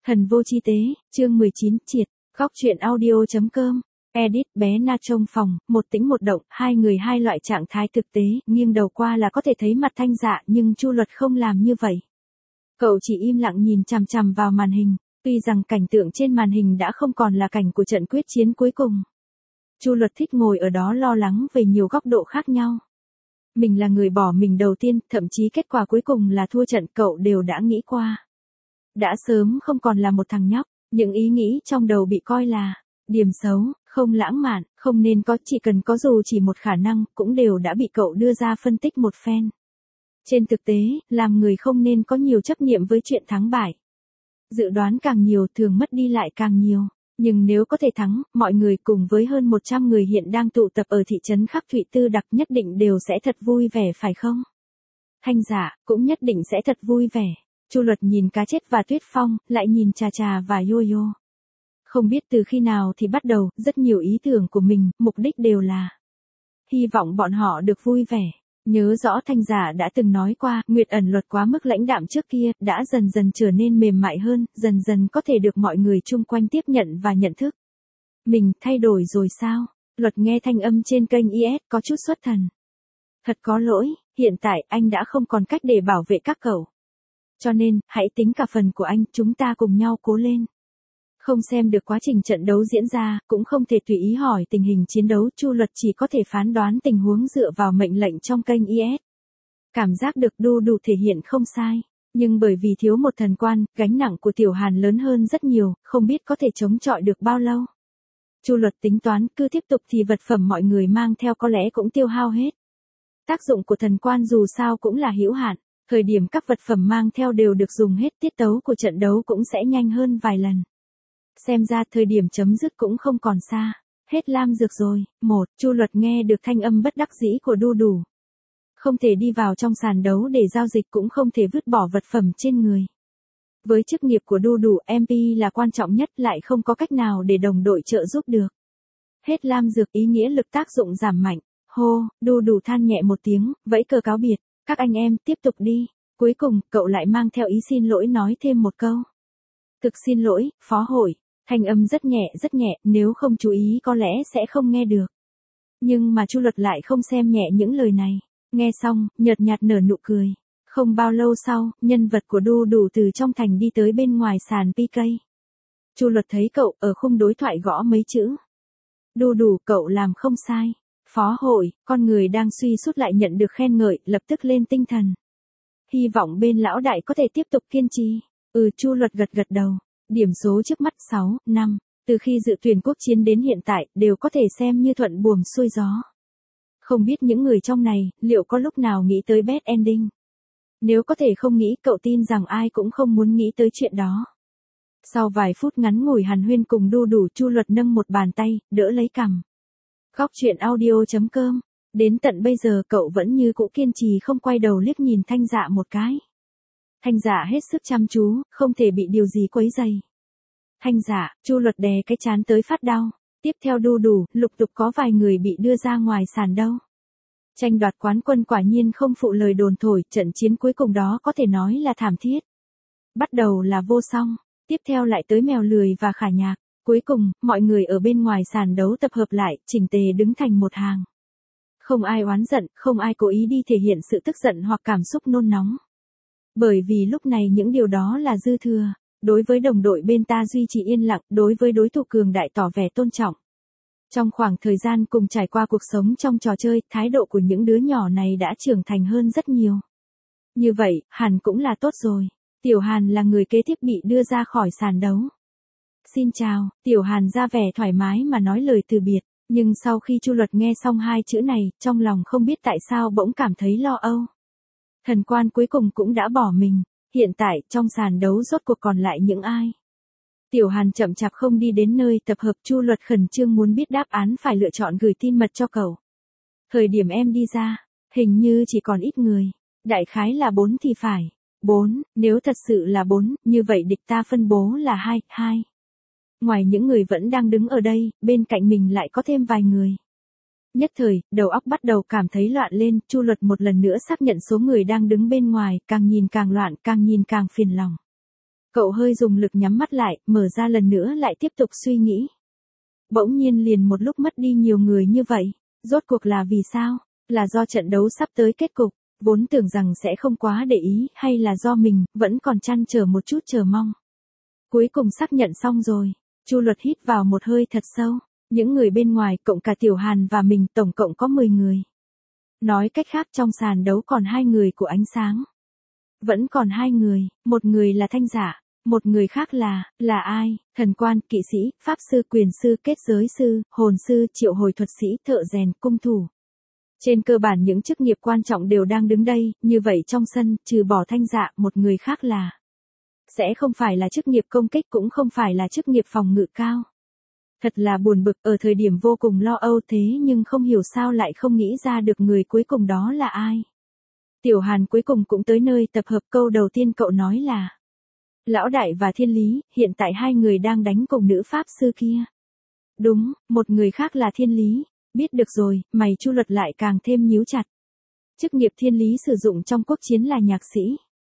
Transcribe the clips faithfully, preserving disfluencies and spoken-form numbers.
Thần vô chi tế, chương mười chín, triệt, góc truyện audio.com, edit bé Na trong phòng, một tĩnh một động, hai người hai loại trạng thái thực tế, nghiêng đầu qua là có thể thấy mặt Thanh Dạ nhưng Chu Luật không làm như vậy. Cậu chỉ im lặng nhìn chằm chằm vào màn hình, tuy rằng cảnh tượng trên màn hình đã không còn là cảnh của trận quyết chiến cuối cùng. Chu Luật thích ngồi ở đó lo lắng về nhiều góc độ khác nhau. Mình là người bỏ mình đầu tiên, thậm chí kết quả cuối cùng là thua trận, cậu đều đã nghĩ qua. Đã sớm không còn là một thằng nhóc, những ý nghĩ trong đầu bị coi là điểm xấu, không lãng mạn, không nên có, chỉ cần có dù chỉ một khả năng, cũng đều đã bị cậu đưa ra phân tích một phen. Trên thực tế, làm người không nên có nhiều chấp niệm với chuyện thắng bại. Dự đoán càng nhiều thường mất đi lại càng nhiều, nhưng nếu có thể thắng, mọi người cùng với hơn một trăm người hiện đang tụ tập ở thị trấn Khắc Thụy Tư Đặc nhất định đều sẽ thật vui vẻ phải không? Thanh Dạ cũng nhất định sẽ thật vui vẻ. Chu Luật nhìn Cá Chết và Tuyết Phong, lại nhìn Trà Trà và Yo-Yo. Không biết từ khi nào thì bắt đầu, rất nhiều ý tưởng của mình, mục đích đều là hy vọng bọn họ được vui vẻ. Nhớ rõ Thanh Dạ đã từng nói qua, Nguyệt ẩn luật quá mức lãnh đạm trước kia, đã dần dần trở nên mềm mại hơn, dần dần có thể được mọi người chung quanh tiếp nhận và nhận thức. Mình thay đổi rồi sao? Luật nghe thanh âm trên kênh i ét có chút xuất thần. Thật có lỗi, hiện tại anh đã không còn cách để bảo vệ các cậu. Cho nên, hãy tính cả phần của anh, chúng ta cùng nhau cố lên. Không xem được quá trình trận đấu diễn ra, cũng không thể tùy ý hỏi tình hình chiến đấu, Chu Luật chỉ có thể phán đoán tình huống dựa vào mệnh lệnh trong kênh i ét. Cảm giác được đu đủ thể hiện không sai, nhưng bởi vì thiếu một thần quan, gánh nặng của Tiểu Hàn lớn hơn rất nhiều, không biết có thể chống chọi được bao lâu. Chu Luật tính toán, cứ tiếp tục thì vật phẩm mọi người mang theo có lẽ cũng tiêu hao hết. Tác dụng của thần quan dù sao cũng là hữu hạn. Thời điểm các vật phẩm mang theo đều được dùng hết, tiết tấu của trận đấu cũng sẽ nhanh hơn vài lần. Xem ra thời điểm chấm dứt cũng không còn xa. Hết lam dược rồi. Một, Chu Luật nghe được thanh âm bất đắc dĩ của Đu Đủ. Không thể đi vào trong sàn đấu để giao dịch, cũng không thể vứt bỏ vật phẩm trên người. Với chức nghiệp của Đu Đủ, em pê là quan trọng nhất, lại không có cách nào để đồng đội trợ giúp được. Hết lam dược ý nghĩa lực tác dụng giảm mạnh. Hô, Đu Đủ than nhẹ một tiếng, vẫy cờ cáo biệt. Các anh em, tiếp tục đi. Cuối cùng, cậu lại mang theo ý xin lỗi nói thêm một câu. Thực xin lỗi, phó hội. Thanh âm rất nhẹ rất nhẹ, nếu không chú ý có lẽ sẽ không nghe được. Nhưng mà Chu Luật lại không xem nhẹ những lời này. Nghe xong, nhợt nhạt nở nụ cười. Không bao lâu sau, nhân vật của Đu Đủ từ trong thành đi tới bên ngoài sàn pê ca. Chu Luật thấy cậu ở khung đối thoại gõ mấy chữ. Đu Đủ, cậu làm không sai. Phó hội, con người đang suy sút lại nhận được khen ngợi, lập tức lên tinh thần. Hy vọng bên lão đại có thể tiếp tục kiên trì. Ừ, Chu Luật gật gật đầu. Điểm số trước mắt sáu, năm. Từ khi dự tuyển quốc chiến đến hiện tại, đều có thể xem như thuận buồm xuôi gió. Không biết những người trong này, liệu có lúc nào nghĩ tới bad ending? Nếu có thể không nghĩ, cậu tin rằng ai cũng không muốn nghĩ tới chuyện đó. Sau vài phút ngắn ngủi hàn huyên cùng Đu Đủ, Chu Luật nâng một bàn tay, đỡ lấy cằm. Góc truyện audio.com. Đến tận bây giờ cậu vẫn như cũ kiên trì không quay đầu liếc nhìn Thanh Dạ một cái. Thanh Dạ hết sức chăm chú, không thể bị điều gì quấy rầy. Thanh Dạ, Chu Luật đè cái trán tới phát đau. Tiếp theo Đu Đủ, lục tục có vài người bị đưa ra ngoài sàn đâu. Tranh đoạt quán quân quả nhiên không phụ lời đồn thổi, trận chiến cuối cùng đó có thể nói là thảm thiết. Bắt đầu là Vô Song, tiếp theo lại tới Mèo Lười và Khả Nhạc. Cuối cùng, mọi người ở bên ngoài sàn đấu tập hợp lại, chỉnh tề đứng thành một hàng. Không ai oán giận, không ai cố ý đi thể hiện sự tức giận hoặc cảm xúc nôn nóng. Bởi vì lúc này những điều đó là dư thừa. Đối với đồng đội bên ta duy trì yên lặng, đối với đối thủ cường đại tỏ vẻ tôn trọng. Trong khoảng thời gian cùng trải qua cuộc sống trong trò chơi, thái độ của những đứa nhỏ này đã trưởng thành hơn rất nhiều. Như vậy, Hàn cũng là tốt rồi. Tiểu Hàn là người kế tiếp bị đưa ra khỏi sàn đấu. Xin chào, Tiểu Hàn ra vẻ thoải mái mà nói lời từ biệt, nhưng sau khi Chu Luật nghe xong hai chữ này, trong lòng không biết tại sao bỗng cảm thấy lo âu. Thần quan cuối cùng cũng đã bỏ mình, hiện tại trong sàn đấu rốt cuộc còn lại những ai? Tiểu Hàn chậm chạp không đi đến nơi tập hợp, Chu Luật khẩn trương muốn biết đáp án, phải lựa chọn gửi tin mật cho cậu. Thời điểm em đi ra, hình như chỉ còn ít người, đại khái là bốn thì phải. Bốn, nếu thật sự là bốn, như vậy địch ta phân bố là hai, hai. Ngoài những người vẫn đang đứng ở đây, bên cạnh mình lại có thêm vài người. Nhất thời, đầu óc bắt đầu cảm thấy loạn lên, Chu Luật một lần nữa xác nhận số người đang đứng bên ngoài, càng nhìn càng loạn, càng nhìn càng phiền lòng. Cậu hơi dùng lực nhắm mắt lại, mở ra lần nữa lại tiếp tục suy nghĩ. Bỗng nhiên liền một lúc mất đi nhiều người như vậy, rốt cuộc là vì sao? Là do trận đấu sắp tới kết cục, vốn tưởng rằng sẽ không quá để ý, hay là do mình, vẫn còn trăn trở một chút chờ mong. Cuối cùng xác nhận xong rồi, Chu Luật hít vào một hơi thật sâu, những người bên ngoài cộng cả Tiểu Hàn và mình tổng cộng có mười người. Nói cách khác trong sàn đấu còn hai người của ánh sáng. Vẫn còn hai người, một người là Thanh Dạ, một người khác là, là ai? Thần quan, kỵ sĩ, pháp sư, quyền sư, kết giới sư, hồn sư, triệu hồi thuật sĩ, thợ rèn, cung thủ. Trên cơ bản những chức nghiệp quan trọng đều đang đứng đây, như vậy trong sân, trừ bỏ Thanh Dạ, một người khác là sẽ không phải là chức nghiệp công kích cũng không phải là chức nghiệp phòng ngự cao. Thật là buồn bực, ở thời điểm vô cùng lo âu thế nhưng không hiểu sao lại không nghĩ ra được người cuối cùng đó là ai. Tiểu Hàn cuối cùng cũng tới nơi tập hợp, câu đầu tiên cậu nói là Lão Đại và Thiên Lý, hiện tại hai người đang đánh cùng nữ pháp sư kia. Đúng, một người khác là Thiên Lý, biết được rồi, mày Chu Luật lại càng thêm nhíu chặt. Chức nghiệp Thiên Lý sử dụng trong quốc chiến là nhạc sĩ.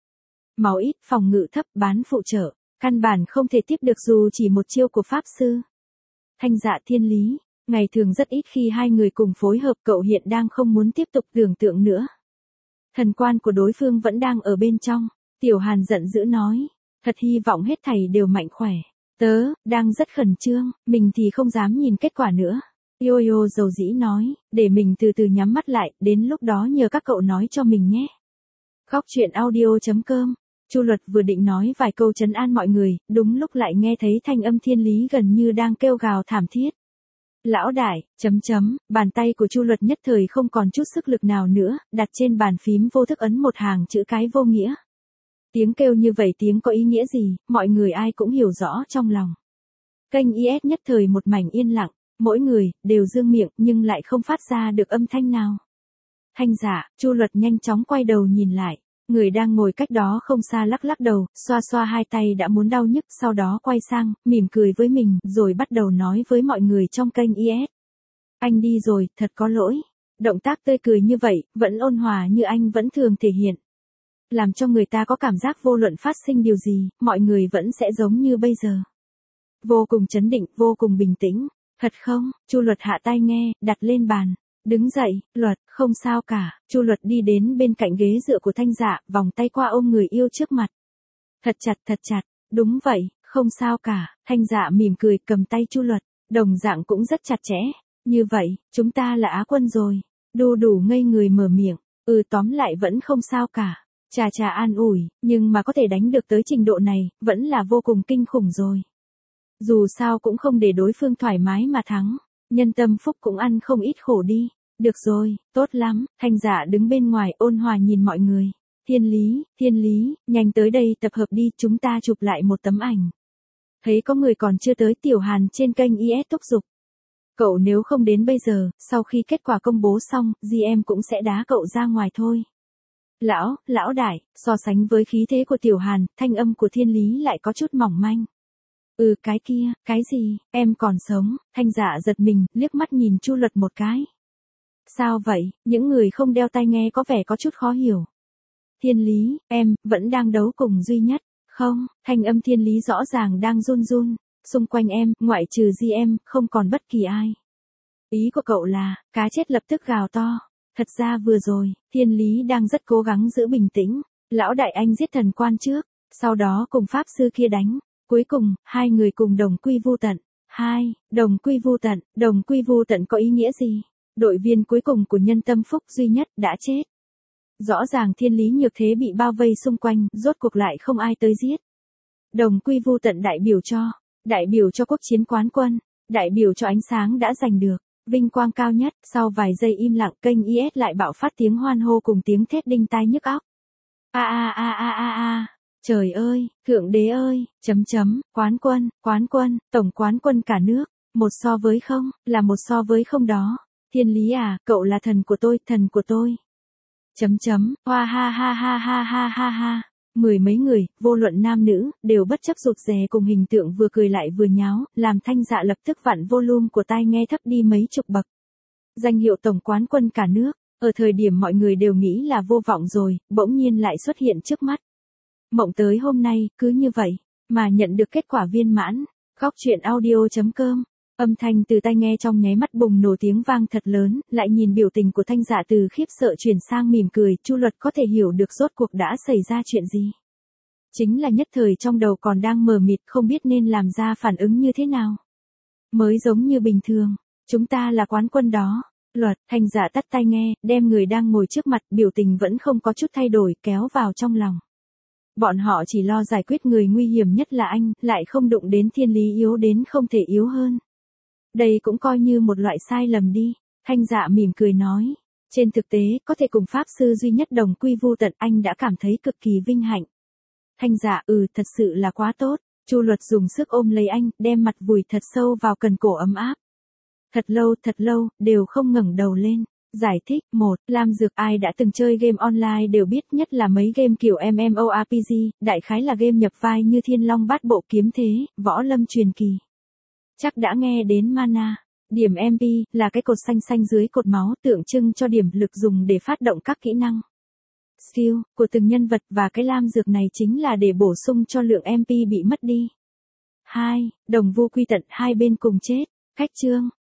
Máu ít, phòng ngự thấp, bán phụ trợ, căn bản không thể tiếp được dù chỉ một chiêu của pháp sư. Thanh Dạ, Thiên Lý, ngày thường rất ít khi hai người cùng phối hợp, cậu hiện đang không muốn tiếp tục tưởng tượng nữa. Thần quan của đối phương vẫn đang ở bên trong, Tiểu Hàn giận dữ nói, thật hy vọng hết thảy đều mạnh khỏe. Tớ, đang rất khẩn trương, mình thì không dám nhìn kết quả nữa. Yo-yo dầu dĩ nói, để mình từ từ nhắm mắt lại, đến lúc đó nhờ các cậu nói cho mình nhé. Góc truyện audio chấm com. Chu Luật vừa định nói vài câu trấn an mọi người, đúng lúc lại nghe thấy thanh âm Thiên Lý gần như đang kêu gào thảm thiết. Lão Đại, chấm chấm, bàn tay của Chu Luật nhất thời không còn chút sức lực nào nữa, đặt trên bàn phím vô thức ấn một hàng chữ cái vô nghĩa. Tiếng kêu như vậy tiếng có ý nghĩa gì, mọi người ai cũng hiểu rõ trong lòng. Kênh i ét nhất thời một mảnh yên lặng, mỗi người đều dương miệng nhưng lại không phát ra được âm thanh nào. Thanh Dạ, Chu Luật nhanh chóng quay đầu nhìn lại, người đang ngồi cách đó không xa lắc lắc đầu, xoa xoa hai tay đã muốn đau nhức, sau đó quay sang, mỉm cười với mình, rồi bắt đầu nói với mọi người trong kênh i ét. Anh đi rồi, thật có lỗi. Động tác tươi cười như vậy, vẫn ôn hòa như anh vẫn thường thể hiện. Làm cho người ta có cảm giác vô luận phát sinh điều gì, mọi người vẫn sẽ giống như bây giờ. Vô cùng trấn định, vô cùng bình tĩnh. Thật không? Chu Luật hạ tai nghe, đặt lên bàn. Đứng dậy, Luật, không sao cả. Chu Luật đi đến bên cạnh ghế dựa của Thanh Dạ, vòng tay qua ôm người yêu trước mặt. Thật chặt, thật chặt. Đúng vậy, không sao cả. Thanh Dạ mỉm cười cầm tay Chu Luật, đồng dạng cũng rất chặt chẽ. Như vậy, chúng ta là Á quân rồi. Đu đủ ngây người mở miệng. Ừ, tóm lại vẫn không sao cả. Chà chà an ủi, nhưng mà có thể đánh được tới trình độ này, vẫn là vô cùng kinh khủng rồi. Dù sao cũng không để đối phương thoải mái mà thắng, nhân tâm phúc cũng ăn không ít khổ đi. Được rồi, tốt lắm. Thanh Dạ đứng bên ngoài ôn hòa nhìn mọi người. Thiên Lý, Thiên Lý, nhanh tới đây tập hợp đi, chúng ta chụp lại một tấm ảnh. Thấy có người còn chưa tới, Tiểu Hàn trên kênh i ét thúc giục. Cậu nếu không đến bây giờ, sau khi kết quả công bố xong, giê em cũng sẽ đá cậu ra ngoài thôi. Lão, lão đại, so sánh với khí thế của Tiểu Hàn, thanh âm của Thiên Lý lại có chút mỏng manh. Ừ, cái kia, cái gì, em còn sống. Thanh Dạ giật mình, liếc mắt nhìn Chu Luật một cái. Sao vậy, những người không đeo tai nghe có vẻ có chút khó hiểu. Thiên Lý, em, vẫn đang đấu cùng duy nhất. Không, thanh âm Thiên Lý rõ ràng đang run run. Xung quanh em, ngoại trừ giê em, không còn bất kỳ ai. Ý của cậu là, cá chết lập tức gào to. Thật ra vừa rồi, Thiên Lý đang rất cố gắng giữ bình tĩnh. Lão đại anh giết thần quan trước, sau đó cùng pháp sư kia đánh. Cuối cùng, hai người cùng đồng quy vu tận. Hai, đồng quy vu tận, đồng quy vu tận có ý nghĩa gì? Đội viên cuối cùng của nhân tâm phúc duy nhất đã chết. Rõ ràng Thiên Lý nhược thế bị bao vây xung quanh, rốt cuộc lại không ai tới giết. Đồng quy vu tận đại biểu cho, đại biểu cho quốc chiến quán quân, đại biểu cho ánh sáng đã giành được vinh quang cao nhất. Sau vài giây im lặng, kênh i ét lại bạo phát tiếng hoan hô cùng tiếng thét đinh tai nhức óc. A a a a a a. Trời ơi, thượng đế ơi, chấm chấm, quán quân, quán quân, tổng quán quân cả nước, một so với không, là một so với không đó. Thiên Lý à, cậu là thần của tôi, thần của tôi. Chấm chấm, hoa ha ha ha ha ha ha ha. Mười mấy người, vô luận nam nữ, đều bất chấp rụt rè cùng hình tượng vừa cười lại vừa nháo, làm Thanh Dạ lập tức vặn volume của tai nghe thấp đi mấy chục bậc. Danh hiệu tổng quán quân cả nước, ở thời điểm mọi người đều nghĩ là vô vọng rồi, bỗng nhiên lại xuất hiện trước mắt. Mộng tới hôm nay, cứ như vậy, mà nhận được kết quả viên mãn. Góc truyện audio chấm com. Âm thanh từ tai nghe trong nháy mắt bùng nổ tiếng vang thật lớn, lại nhìn biểu tình của Thanh Dạ từ khiếp sợ chuyển sang mỉm cười, Chu Luật có thể hiểu được rốt cuộc đã xảy ra chuyện gì. Chính là nhất thời trong đầu còn đang mờ mịt không biết nên làm ra phản ứng như thế nào. Mới giống như bình thường, chúng ta là quán quân đó. Luật, Thanh Dạ tắt tai nghe, đem người đang ngồi trước mặt, biểu tình vẫn không có chút thay đổi, kéo vào trong lòng. Bọn họ chỉ lo giải quyết người nguy hiểm nhất là anh, lại không đụng đến thiên lý yếu đến không thể yếu hơn. Đây cũng coi như một loại sai lầm đi. Thanh Dạ mỉm cười nói. Trên thực tế, có thể cùng Pháp Sư duy nhất đồng quy vu tận, anh đã cảm thấy cực kỳ vinh hạnh. Thanh Dạ, ừ, thật sự là quá tốt. Chu Luật dùng sức ôm lấy anh, đem mặt vùi thật sâu vào cần cổ ấm áp. Thật lâu, thật lâu, đều không ngẩng đầu lên. Giải thích, một, Lam Dược ai đã từng chơi game online đều biết, nhất là mấy game kiểu MMORPG, đại khái là game nhập vai như Thiên Long Bát Bộ Kiếm Thế, Võ Lâm Truyền Kỳ. Chắc đã nghe đến mana. Điểm em pê là cái cột xanh xanh dưới cột máu tượng trưng cho điểm lực dùng để phát động các kỹ năng. Skill của từng nhân vật và cái lam dược này chính là để bổ sung cho lượng em pê bị mất đi. hai. Đồng vu quy tận hai bên cùng chết. Cách chương,